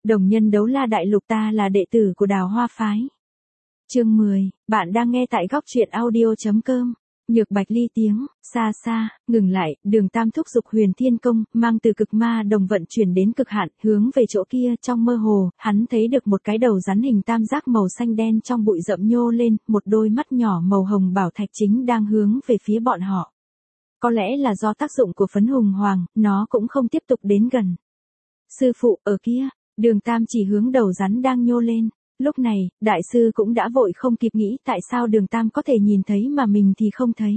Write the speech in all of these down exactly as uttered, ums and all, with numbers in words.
Đồng nhân đấu la đại lục, ta là đệ tử của Đào Hoa phái. Chương mười, bạn đang nghe tại góc truyện audio chấm com. Nhược Bạch ly tiếng, xa xa, ngừng lại, Đường Tam thúc giục Huyền Thiên Công, mang từ cực ma đồng vận chuyển đến cực hạn, hướng về chỗ kia. Trong mơ hồ, hắn thấy được một cái đầu rắn hình tam giác màu xanh đen trong bụi rậm nhô lên, một đôi mắt nhỏ màu hồng bảo thạch chính đang hướng về phía bọn họ. Có lẽ là do tác dụng của phấn hùng hoàng, nó cũng không tiếp tục đến gần. Sư phụ, ở kia, Đường Tam chỉ hướng đầu rắn đang nhô lên. Lúc này, đại sư cũng đã vội không kịp nghĩ tại sao Đường Tam có thể nhìn thấy mà mình thì không thấy.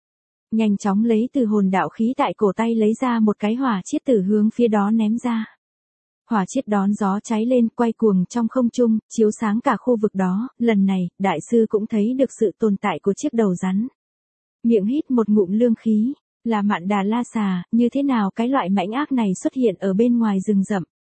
Nhanh chóng lấy từ hồn đạo khí tại cổ tay lấy ra một cái hỏa chiết tử hướng phía đó ném ra. Hỏa chiết đón gió cháy lên, quay cuồng trong không trung, chiếu sáng cả khu vực đó. Lần này, đại sư cũng thấy được sự tồn tại của chiếc đầu rắn. Miệng hít một ngụm lương khí, là Mạn Đà La Xà, như thế nào cái loại mãnh ác này xuất hiện ở bên ngoài rừng rậm.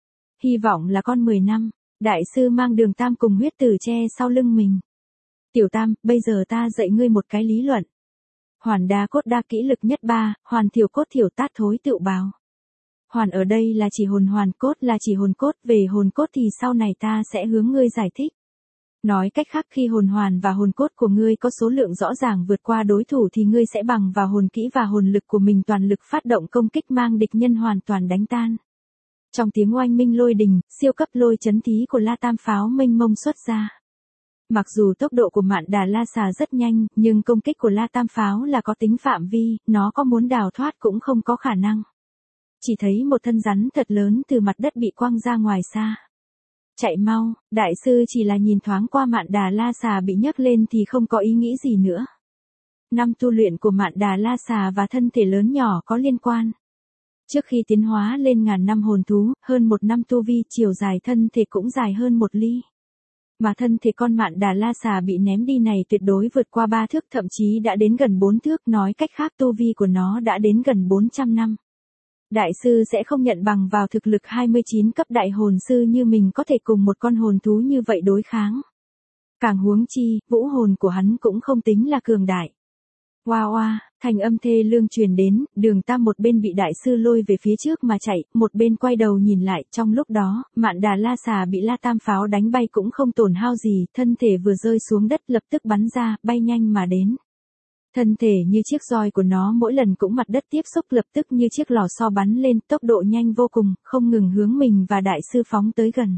Hy vọng là con mười năm. Đại sư mang Đường Tam cùng huyết tử che sau lưng mình. Tiểu Tam, bây giờ ta dạy ngươi một cái lý luận. Hoàn đa cốt đa kỹ lực nhất ba, hoàn thiểu cốt thiểu tát thối tựu báo. Hoàn ở đây là chỉ hồn, hoàn cốt là chỉ hồn cốt, về hồn cốt thì sau này ta sẽ hướng ngươi giải thích. Nói cách khác, khi hồn hoàn và hồn cốt của ngươi có số lượng rõ ràng vượt qua đối thủ thì ngươi sẽ bằng vào hồn kỹ và hồn lực của mình toàn lực phát động công kích, mang địch nhân hoàn toàn đánh tan. Trong tiếng oanh minh lôi đình, siêu cấp lôi chấn thí của La Tam pháo mênh mông xuất ra. Mặc dù tốc độ của Mạn Đà La Xà rất nhanh, nhưng công kích của La Tam pháo là có tính phạm vi, nó có muốn đào thoát cũng không có khả năng. Chỉ thấy một thân rắn thật lớn từ mặt đất bị quăng ra ngoài xa. Chạy mau, đại sư chỉ là nhìn thoáng qua Mạn Đà La Xà bị nhấc lên thì không có ý nghĩ gì nữa. Năm tu luyện của Mạn Đà La Xà và thân thể lớn nhỏ có liên quan. Trước khi tiến hóa lên ngàn năm hồn thú, hơn một năm tu vi, chiều dài thân thể cũng dài hơn một ly. Mà thân thể con Mạn Đà La Xà bị ném đi này tuyệt đối vượt qua ba thước, thậm chí đã đến gần bốn thước, nói cách khác tu vi của nó đã đến gần bốn trăm năm. Đại sư sẽ không nhận bằng vào thực lực hai mươi chín cấp đại hồn sư như mình có thể cùng một con hồn thú như vậy đối kháng. Càng huống chi, vũ hồn của hắn cũng không tính là cường đại. Oa oa, thành âm thê lương truyền đến, Đường Tam một bên bị đại sư lôi về phía trước mà chạy, một bên quay đầu nhìn lại. Trong lúc đó, Mạn Đà La Xà bị La Tam pháo đánh bay cũng không tổn hao gì, thân thể vừa rơi xuống đất lập tức bắn ra, bay nhanh mà đến. Thân thể như chiếc roi của nó mỗi lần cũng mặt đất tiếp xúc, lập tức như chiếc lò xo bắn lên, tốc độ nhanh vô cùng, không ngừng hướng mình và đại sư phóng tới gần.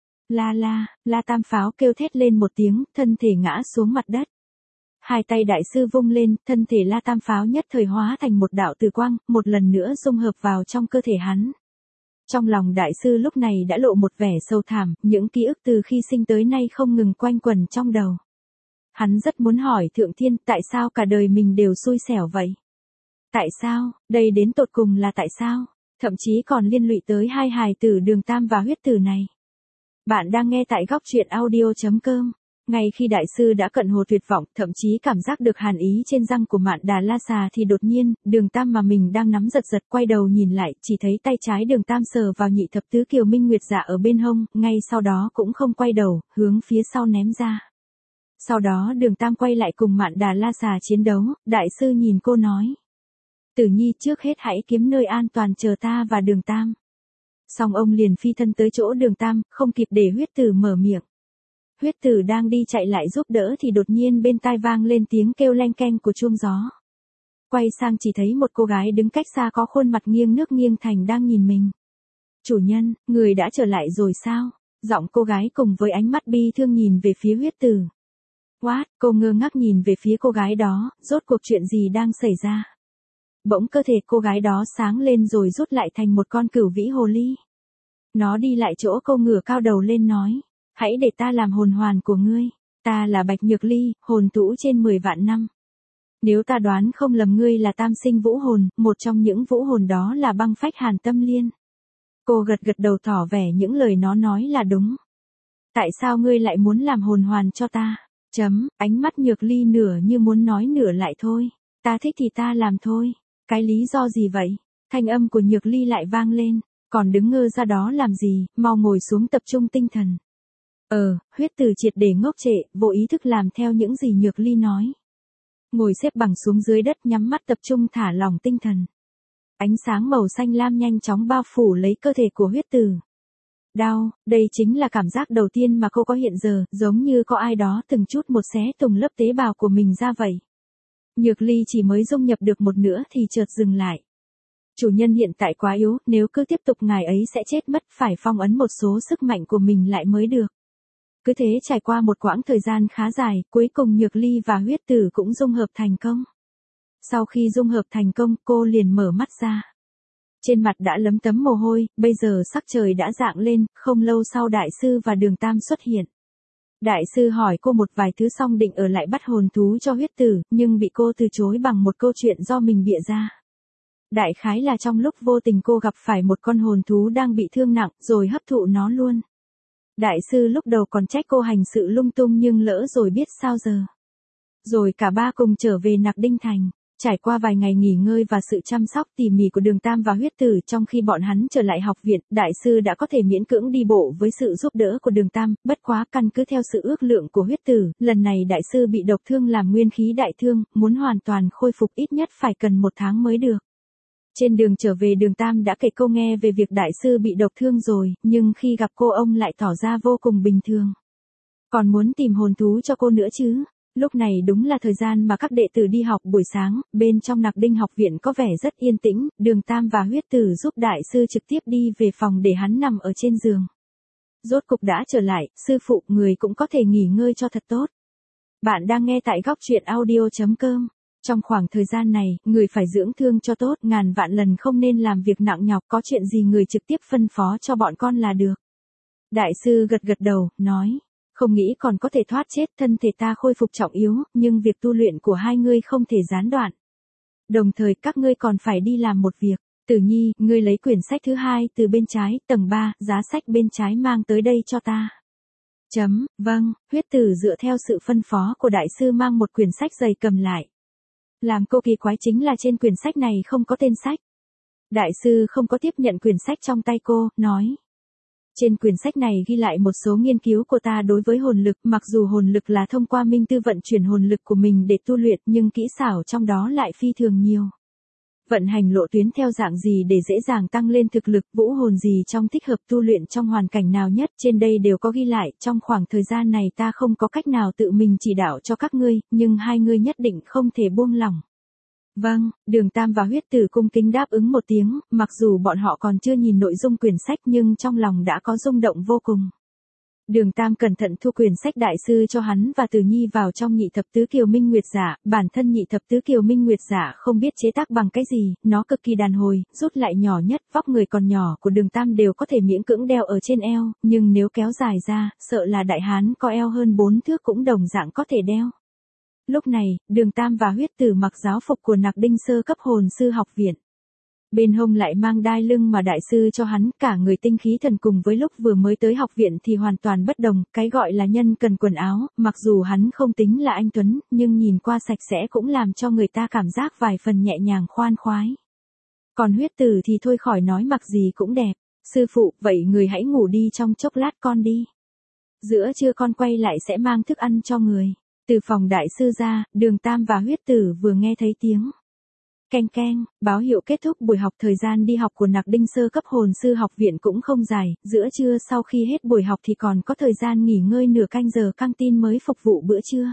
La la, La Tam pháo kêu thét lên một tiếng, thân thể ngã xuống mặt đất. Hai tay đại sư vung lên, thân thể La Tam pháo nhất thời hóa thành một đạo từ quang, một lần nữa dung hợp vào trong cơ thể hắn. Trong lòng đại sư lúc này đã lộ một vẻ sâu thẳm, những ký ức từ khi sinh tới nay không ngừng quanh quẩn trong đầu. Hắn rất muốn hỏi Thượng Thiên, tại sao cả đời mình đều xui xẻo vậy? Tại sao, đây đến tột cùng là tại sao? Thậm chí còn liên lụy tới hai hài tử Đường Tam và huyết tử này. Bạn đang nghe tại góc truyện audio chấm com. Ngay khi đại sư đã cận hồ tuyệt vọng, thậm chí cảm giác được hàn ý trên răng của Mạn Đà La Xà thì đột nhiên, Đường Tam mà mình đang nắm giật giật quay đầu nhìn lại, chỉ thấy tay trái Đường Tam sờ vào nhị thập tứ kiều minh nguyệt dạ ở bên hông, ngay sau đó cũng không quay đầu, hướng phía sau ném ra. Sau đó Đường Tam quay lại cùng Mạn Đà La Xà chiến đấu, đại sư nhìn cô nói. Tử Nhi, trước hết hãy kiếm nơi an toàn chờ ta và Đường Tam. Xong ông liền phi thân tới chỗ Đường Tam, không kịp để huyết tử mở miệng. Huyết tử đang đi chạy lại giúp đỡ thì đột nhiên bên tai vang lên tiếng kêu leng keng của chuông gió. Quay sang chỉ thấy một cô gái đứng cách xa có khuôn mặt nghiêng nước nghiêng thành đang nhìn mình. Chủ nhân, người đã trở lại rồi sao? Giọng cô gái cùng với ánh mắt bi thương nhìn về phía huyết tử. What, cô ngơ ngác nhìn về phía cô gái đó, rốt cuộc chuyện gì đang xảy ra? Bỗng cơ thể cô gái đó sáng lên rồi rút lại thành một con cửu vĩ hồ ly. Nó đi lại chỗ cô ngửa cao đầu lên nói. Hãy để ta làm hồn hoàn của ngươi. Ta là Bạch Nhược Ly, hồn thú trên mười vạn năm. Nếu ta đoán không lầm ngươi là tam sinh vũ hồn, một trong những vũ hồn đó là Băng Phách Hàn Tâm Liên. Cô gật gật đầu tỏ vẻ những lời nó nói là đúng. Tại sao ngươi lại muốn làm hồn hoàn cho ta? Chấm, ánh mắt Nhược Ly nửa như muốn nói nửa lại thôi. Ta thích thì ta làm thôi. Cái lý do gì vậy? Thanh âm của Nhược Ly lại vang lên. Còn đứng ngơ ra đó làm gì, mau ngồi xuống tập trung tinh thần. Ờ, huyết tử triệt để ngốc trệ, vô ý thức làm theo những gì Nhược Ly nói. Ngồi xếp bằng xuống dưới đất, nhắm mắt tập trung thả lỏng tinh thần. Ánh sáng màu xanh lam nhanh chóng bao phủ lấy cơ thể của huyết tử. Đau, đây chính là cảm giác đầu tiên mà cô có hiện giờ, giống như có ai đó từng chút một xé tùng lớp tế bào của mình ra vậy. Nhược Ly chỉ mới dung nhập được một nửa thì chợt dừng lại. Chủ nhân hiện tại quá yếu, nếu cứ tiếp tục ngài ấy sẽ chết mất, phải phong ấn một số sức mạnh của mình lại mới được. Cứ thế trải qua một quãng thời gian khá dài, cuối cùng Nhược Ly và huyết tử cũng dung hợp thành công. Sau khi dung hợp thành công, cô liền mở mắt ra. Trên mặt đã lấm tấm mồ hôi, bây giờ sắc trời đã rạng lên, không lâu sau đại sư và Đường Tam xuất hiện. Đại sư hỏi cô một vài thứ xong định ở lại bắt hồn thú cho huyết tử, nhưng bị cô từ chối bằng một câu chuyện do mình bịa ra. Đại khái là trong lúc vô tình cô gặp phải một con hồn thú đang bị thương nặng, rồi hấp thụ nó luôn. Đại sư lúc đầu còn trách cô hành sự lung tung nhưng lỡ rồi biết sao giờ. Rồi cả ba cùng trở về Nặc Đinh Thành. Trải qua vài ngày nghỉ ngơi và sự chăm sóc tỉ mỉ của Đường Tam và huyết tử, trong khi bọn hắn trở lại học viện, đại sư đã có thể miễn cưỡng đi bộ với sự giúp đỡ của Đường Tam, bất quá căn cứ theo sự ước lượng của huyết tử, lần này đại sư bị độc thương làm nguyên khí đại thương, muốn hoàn toàn khôi phục ít nhất phải cần một tháng mới được. Trên đường trở về Đường Tam đã kể cô nghe về việc đại sư bị độc thương rồi, nhưng khi gặp cô ông lại tỏ ra vô cùng bình thường. Còn muốn tìm hồn thú cho cô nữa chứ? Lúc này đúng là thời gian mà các đệ tử đi học buổi sáng, bên trong Nặc Đinh học viện có vẻ rất yên tĩnh, Đường Tam và huyết tử giúp đại sư trực tiếp đi về phòng để hắn nằm ở trên giường. Rốt cục đã trở lại, sư phụ, người cũng có thể nghỉ ngơi cho thật tốt. Bạn đang nghe tại góc truyện audio chấm com. Trong khoảng thời gian này, người phải dưỡng thương cho tốt, ngàn vạn lần không nên làm việc nặng nhọc, có chuyện gì người trực tiếp phân phó cho bọn con là được. Đại sư gật gật đầu, nói. Không nghĩ còn có thể thoát chết, thân thể ta khôi phục trọng yếu, nhưng việc tu luyện của hai ngươi không thể gián đoạn. Đồng thời các ngươi còn phải đi làm một việc. Tử Nhi, ngươi lấy quyển sách thứ hai từ bên trái, tầng ba, giá sách bên trái mang tới đây cho ta. Chấm, vâng, huyết tử dựa theo sự phân phó của đại sư mang một quyển sách dày cầm lại. Làm cô kỳ quái chính là trên quyển sách này không có tên sách. Đại sư không có tiếp nhận quyển sách trong tay cô, nói. Trên quyển sách này ghi lại một số nghiên cứu của ta đối với hồn lực, mặc dù hồn lực là thông qua minh tư vận chuyển hồn lực của mình để tu luyện, nhưng kỹ xảo trong đó lại phi thường nhiều. Vận hành lộ tuyến theo dạng gì để dễ dàng tăng lên thực lực, vũ hồn gì trong thích hợp tu luyện trong hoàn cảnh nào nhất, trên đây đều có ghi lại, trong khoảng thời gian này ta không có cách nào tự mình chỉ đạo cho các ngươi, nhưng hai ngươi nhất định không thể buông lỏng. Vâng, Đường Tam và huyết tử cung kính đáp ứng một tiếng, mặc dù bọn họ còn chưa nhìn nội dung quyển sách nhưng trong lòng đã có rung động vô cùng. Đường Tam cẩn thận thu quyển sách đại sư cho hắn và Tử Nhi vào trong nhị thập tứ kiều minh nguyệt giả, bản thân nhị thập tứ kiều minh nguyệt giả không biết chế tác bằng cái gì, nó cực kỳ đàn hồi, rút lại nhỏ nhất, vóc người còn nhỏ của Đường Tam đều có thể miễn cưỡng đeo ở trên eo, nhưng nếu kéo dài ra, sợ là đại hán có eo hơn bốn thước cũng đồng dạng có thể đeo. Lúc này, Đường Tam và huyết tử mặc giáo phục của Nặc Đinh sơ cấp hồn sư học viện. Bên hông lại mang đai lưng mà đại sư cho hắn, cả người tinh khí thần cùng với lúc vừa mới tới học viện thì hoàn toàn bất đồng, cái gọi là nhân cần quần áo, mặc dù hắn không tính là anh tuấn, nhưng nhìn qua sạch sẽ cũng làm cho người ta cảm giác vài phần nhẹ nhàng khoan khoái. Còn huyết tử thì thôi khỏi nói, mặc gì cũng đẹp. Sư phụ, vậy người hãy ngủ đi trong chốc lát con đi. Giữa trưa con quay lại sẽ mang thức ăn cho người. Từ phòng đại sư ra, Đường Tam và huyết tử vừa nghe thấy tiếng keng keng, báo hiệu kết thúc buổi học. Thời gian đi học của Nặc Đinh sơ cấp hồn sư học viện cũng không dài, giữa trưa sau khi hết buổi học thì còn có thời gian nghỉ ngơi nửa canh giờ căng tin mới phục vụ bữa trưa.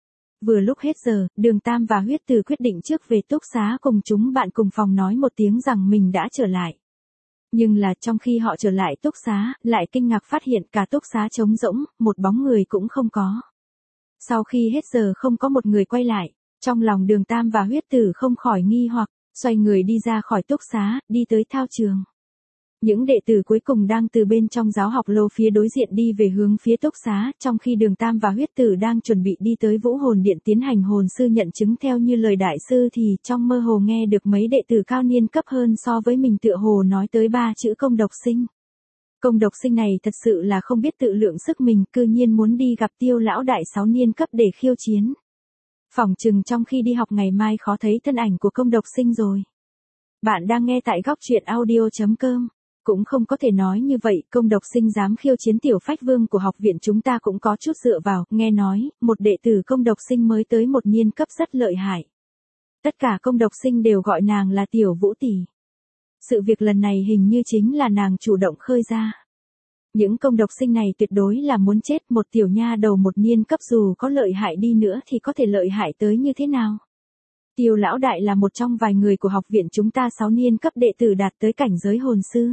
Vừa lúc hết giờ, Đường Tam và huyết tử quyết định trước về túc xá cùng chúng bạn cùng phòng nói một tiếng rằng mình đã trở lại. Nhưng là trong khi họ trở lại túc xá, lại kinh ngạc phát hiện cả túc xá trống rỗng, một bóng người cũng không có. Sau khi hết giờ không có một người quay lại, trong lòng Đường Tam và huyết tử không khỏi nghi hoặc, xoay người đi ra khỏi túc xá, đi tới thao trường. Những đệ tử cuối cùng đang từ bên trong giáo học lô phía đối diện đi về hướng phía túc xá, trong khi Đường Tam và huyết tử đang chuẩn bị đi tới vũ hồn điện tiến hành hồn sư nhận chứng theo như lời đại sư thì trong mơ hồ nghe được mấy đệ tử cao niên cấp hơn so với mình tựa hồ nói tới ba chữ công độc sinh. Công độc sinh này thật sự là không biết tự lượng sức mình, cư nhiên muốn đi gặp Tiêu lão đại sáu niên cấp để khiêu chiến. Phỏng chừng trong khi đi học ngày mai khó thấy thân ảnh của công độc sinh rồi. Bạn đang nghe tại góc truyện audio chấm com. Cũng không có thể nói như vậy, công độc sinh dám khiêu chiến tiểu phách vương của học viện chúng ta cũng có chút dựa vào, nghe nói, một đệ tử công độc sinh mới tới một niên cấp rất lợi hại. Tất cả công độc sinh đều gọi nàng là tiểu vũ tỷ. Sự việc lần này hình như chính là nàng chủ động khơi ra. Những công độc sinh này tuyệt đối là muốn chết, một tiểu nha đầu một niên cấp dù có lợi hại đi nữa thì có thể lợi hại tới như thế nào. Tiêu lão đại là một trong vài người của học viện chúng ta sáu niên cấp đệ tử đạt tới cảnh giới hồn sư.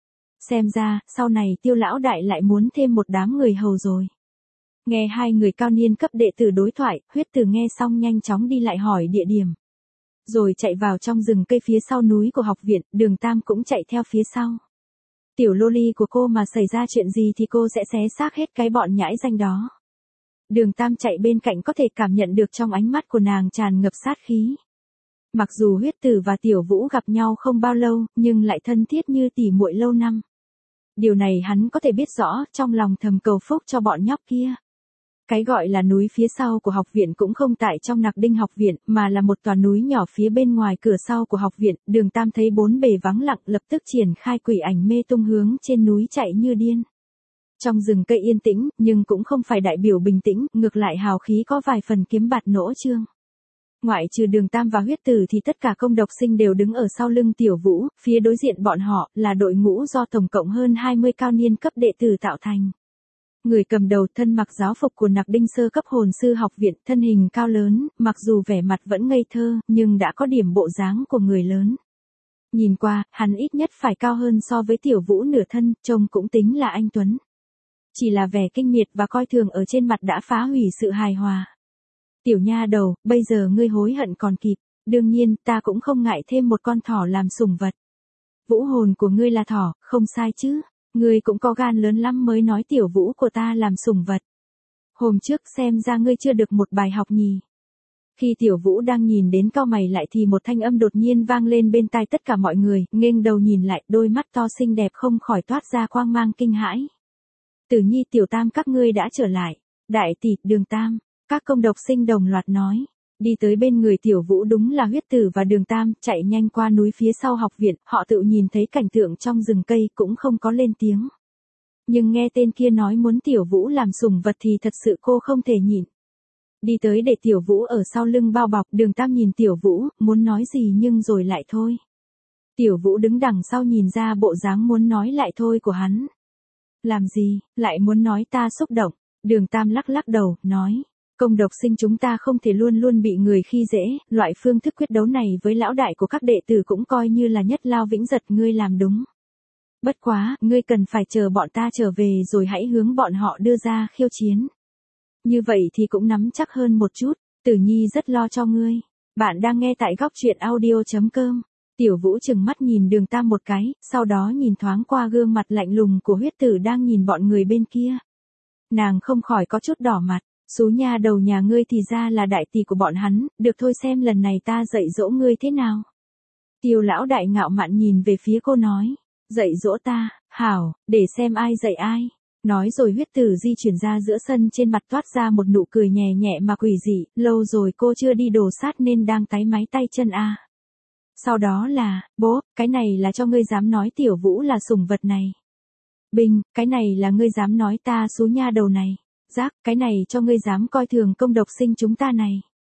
Xem ra, sau này tiêu lão đại lại muốn thêm một đám người hầu rồi. Nghe hai người cao niên cấp đệ tử đối thoại, Huyết Tử nghe xong nhanh chóng đi lại hỏi địa điểm. Rồi chạy vào trong rừng cây phía sau núi của học viện, Đường Tam cũng chạy theo phía sau. Tiểu loli của cô mà xảy ra chuyện gì thì cô sẽ xé xác hết cái bọn nhãi danh đó. Đường Tam chạy bên cạnh có thể cảm nhận được trong ánh mắt của nàng tràn ngập sát khí. Mặc dù Huyết Tử và Tiểu Vũ gặp nhau không bao lâu, nhưng lại thân thiết như tỉ muội lâu năm. Điều này hắn có thể biết rõ, trong lòng thầm cầu phúc cho bọn nhóc kia. Cái gọi là núi phía sau của học viện cũng không tại trong Nặc Đinh học viện, mà là một tòa núi nhỏ phía bên ngoài cửa sau của học viện. Đường Tam thấy bốn bề vắng lặng, lập tức triển khai quỷ ảnh mê tung hướng trên núi chạy như điên. Trong rừng cây yên tĩnh, nhưng cũng không phải đại biểu bình tĩnh, ngược lại hào khí có vài phần kiếm bạt nỗ trương. Ngoại trừ Đường Tam và Huyết Tử thì tất cả công độc sinh đều đứng ở sau lưng Tiểu Vũ, phía đối diện bọn họ là đội ngũ do tổng cộng hơn hai mươi cao niên cấp đệ tử tạo thành. Người cầm đầu thân mặc giáo phục của Nặc Đinh sơ cấp hồn sư học viện, thân hình cao lớn, mặc dù vẻ mặt vẫn ngây thơ, nhưng đã có điểm bộ dáng của người lớn. Nhìn qua, hắn ít nhất phải cao hơn so với Tiểu Vũ nửa thân, trông cũng tính là anh tuấn. Chỉ là vẻ kinh miệt và coi thường ở trên mặt đã phá hủy sự hài hòa. Tiểu nha đầu, bây giờ ngươi hối hận còn kịp, đương nhiên ta cũng không ngại thêm một con thỏ làm sủng vật. Vũ hồn của ngươi là thỏ, không sai chứ, ngươi cũng có gan lớn lắm mới nói Tiểu Vũ của ta làm sủng vật. Hôm trước xem ra ngươi chưa được một bài học nhỉ. Khi Tiểu Vũ đang nhìn đến cau mày lại thì một thanh âm đột nhiên vang lên bên tai tất cả mọi người, nghênh đầu nhìn lại, đôi mắt to xinh đẹp không khỏi toát ra quang mang kinh hãi. Tử Nhi Tiểu Tam các ngươi đã trở lại, đại tỷ, Đường Tam. Các công độc sinh đồng loạt nói, đi tới bên người Tiểu Vũ đúng là Huyết Tử và Đường Tam, chạy nhanh qua núi phía sau học viện, họ tự nhìn thấy cảnh tượng trong rừng cây cũng không có lên tiếng. Nhưng nghe tên kia nói muốn Tiểu Vũ làm sủng vật thì thật sự cô không thể nhịn. Đi tới để Tiểu Vũ ở sau lưng bao bọc, Đường Tam nhìn Tiểu Vũ, muốn nói gì nhưng rồi lại thôi. Tiểu Vũ đứng đằng sau nhìn ra bộ dáng muốn nói lại thôi của hắn. Làm gì, lại muốn nói ta xúc động, Đường Tam lắc lắc đầu, nói. Công độc sinh chúng ta không thể luôn luôn bị người khi dễ, loại phương thức quyết đấu này với lão đại của các đệ tử cũng coi như là nhất lao vĩnh giật, ngươi làm đúng. Bất quá, ngươi cần phải chờ bọn ta trở về rồi hãy hướng bọn họ đưa ra khiêu chiến. Như vậy thì cũng nắm chắc hơn một chút, Tử Nhi rất lo cho ngươi. Bạn đang nghe tại góc truyện audio chấm com. Tiểu Vũ chừng mắt nhìn Đường Tam một cái, sau đó nhìn thoáng qua gương mặt lạnh lùng của Huyết Tử đang nhìn bọn người bên kia. Nàng không khỏi có chút đỏ mặt. Số nha đầu nhà ngươi thì ra là đại tỷ của bọn hắn, được thôi, xem lần này ta dạy dỗ ngươi thế nào. Tiêu lão đại ngạo mạn nhìn về phía cô nói, dạy dỗ ta, hảo, để xem ai dạy ai. Nói rồi Huyết Tử di chuyển ra giữa sân, trên mặt toát ra một nụ cười nhẹ nhẹ mà quỷ dị, lâu rồi cô chưa đi đồ sát nên đang táy máy tay chân a. Sau đó là, bố, cái này là cho ngươi dám nói Tiểu Vũ là sủng vật này. Bình, cái này là ngươi dám nói ta số nha đầu này. Giác, cái này cho ngươi dám coi thường công độc sinh chúng ta này.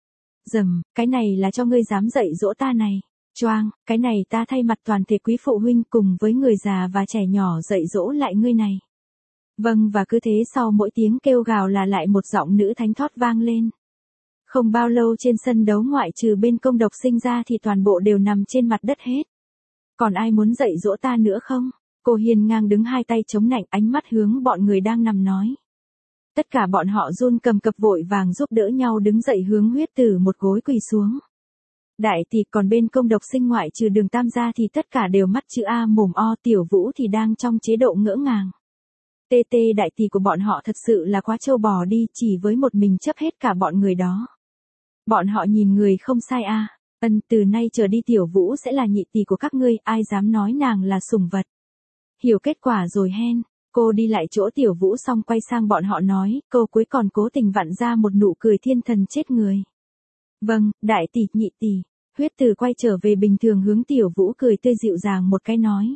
Dầm, cái này là cho ngươi dám dạy dỗ ta này. Choang, cái này ta thay mặt toàn thể quý phụ huynh cùng với người già và trẻ nhỏ dạy dỗ lại ngươi này. Vâng, và cứ thế sau mỗi tiếng kêu gào là lại một giọng nữ thánh thót vang lên. Không bao lâu trên sân đấu ngoại trừ bên công độc sinh ra thì toàn bộ đều nằm trên mặt đất hết. Còn ai muốn dạy dỗ ta nữa không? Cô hiên ngang đứng hai tay chống nạnh, ánh mắt hướng bọn người đang nằm nói. Tất cả bọn họ run cầm cập vội vàng giúp đỡ nhau đứng dậy hướng Huyết Tử một gối quỳ xuống. Đại tỷ, còn bên công độc sinh ngoại trừ Đường Tam gia thì tất cả đều mắt chữ A mồm O, Tiểu Vũ thì đang trong chế độ ngỡ ngàng. Tê tê, đại tỷ của bọn họ thật sự là quá trâu bò đi, chỉ với một mình chấp hết cả bọn người đó. Bọn họ nhìn người không sai a. Ân, từ nay trở đi Tiểu Vũ sẽ là nhị tỷ của các ngươi, ai dám nói nàng là sủng vật. Hiểu kết quả rồi hen. Cô đi lại chỗ Tiểu Vũ xong quay sang bọn họ nói, câu cuối còn cố tình vặn ra một nụ cười thiên thần chết người. Vâng, đại tỷ, nhị tỷ. Huyết Tử quay trở về bình thường hướng Tiểu Vũ cười tươi dịu dàng một cái nói.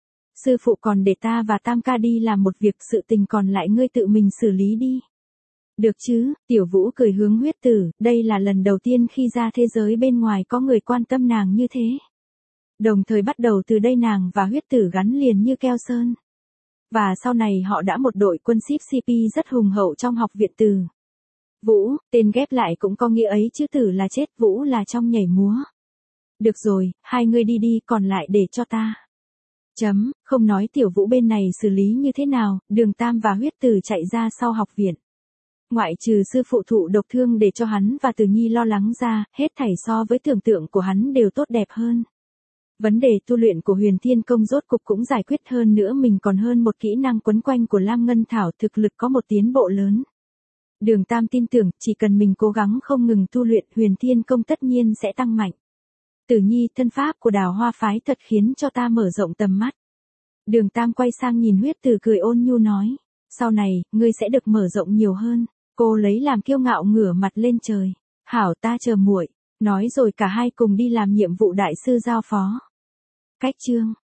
Sư phụ còn để ta và Tam ca đi làm một việc, sự tình còn lại ngươi tự mình xử lý đi. Được chứ, Tiểu Vũ cười hướng Huyết Tử, đây là lần đầu tiên khi ra thế giới bên ngoài có người quan tâm nàng như thế. Đồng thời bắt đầu từ đây nàng và Huyết Tử gắn liền như keo sơn. Và sau này họ đã một đội quân ship xê pê rất hùng hậu trong học viện Từ Vũ, tên ghép lại cũng có nghĩa ấy chứ Tử là chết, Vũ là trong nhảy múa. Được rồi, hai người đi đi, còn lại để cho ta. Chấm, không nói Tiểu Vũ bên này xử lý như thế nào, Đường Tam và Huyết Tử chạy ra sau học viện. Ngoại trừ sư phụ thụ độc thương để cho hắn và Từ Nhi lo lắng ra, hết thảy so với tưởng tượng của hắn đều tốt đẹp hơn. Vấn đề tu luyện của Huyền Thiên Công rốt cục cũng giải quyết, hơn nữa mình còn hơn một kỹ năng quấn quanh của Lam Ngân Thảo, thực lực có một tiến bộ lớn. Đường Tam tin tưởng, chỉ cần mình cố gắng không ngừng tu luyện, Huyền Thiên Công tất nhiên sẽ tăng mạnh. Tử Nhi, thân pháp của Đào Hoa phái thật khiến cho ta mở rộng tầm mắt. Đường Tam quay sang nhìn Huyết Tử cười ôn nhu nói, sau này, ngươi sẽ được mở rộng nhiều hơn. Cô lấy làm kiêu ngạo ngửa mặt lên trời. Hảo, ta chờ muội. Nói rồi cả hai cùng đi làm nhiệm vụ đại sư giao phó. Cách chương